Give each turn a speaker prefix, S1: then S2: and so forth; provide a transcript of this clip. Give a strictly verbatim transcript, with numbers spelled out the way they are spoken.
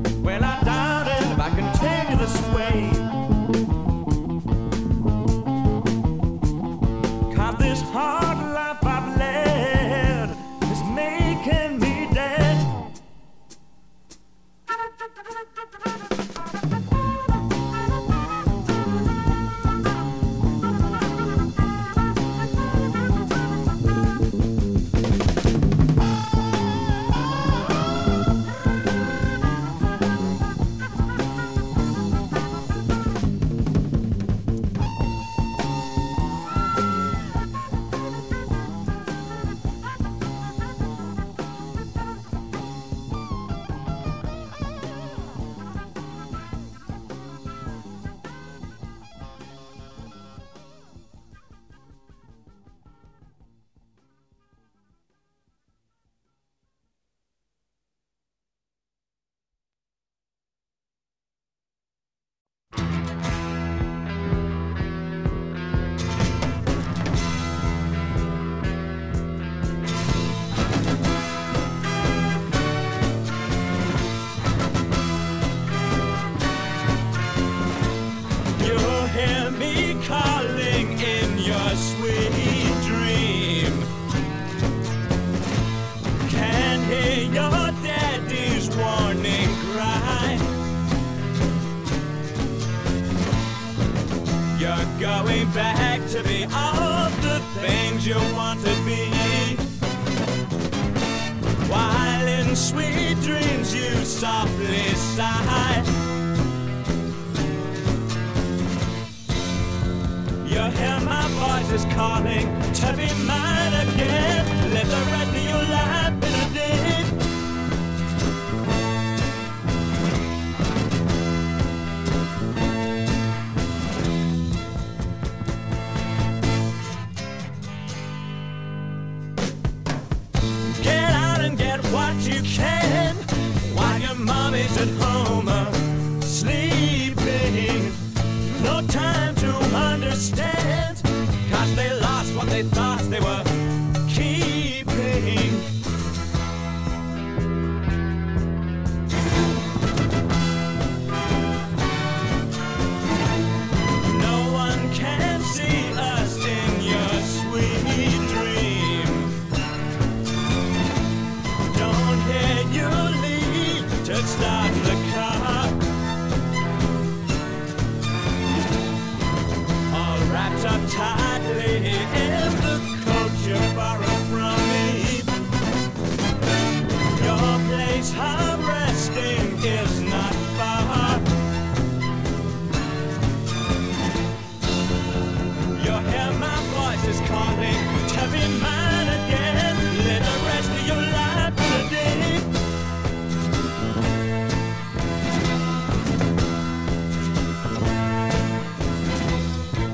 S1: Well, I doubt it if I continue this way. Cause this hard life I've led is making me dead. Going back to be all the things you want to be. While in sweet dreams you softly sigh. You hear my voice is calling to be mine again. Live the rest of your life in a day. What you can while your mommy's at home uh, sleeping. No time to understand, cause they lost what they thought they were keeping. No one can see us in your sweet dream. You leave to start the car, all wrapped up tight.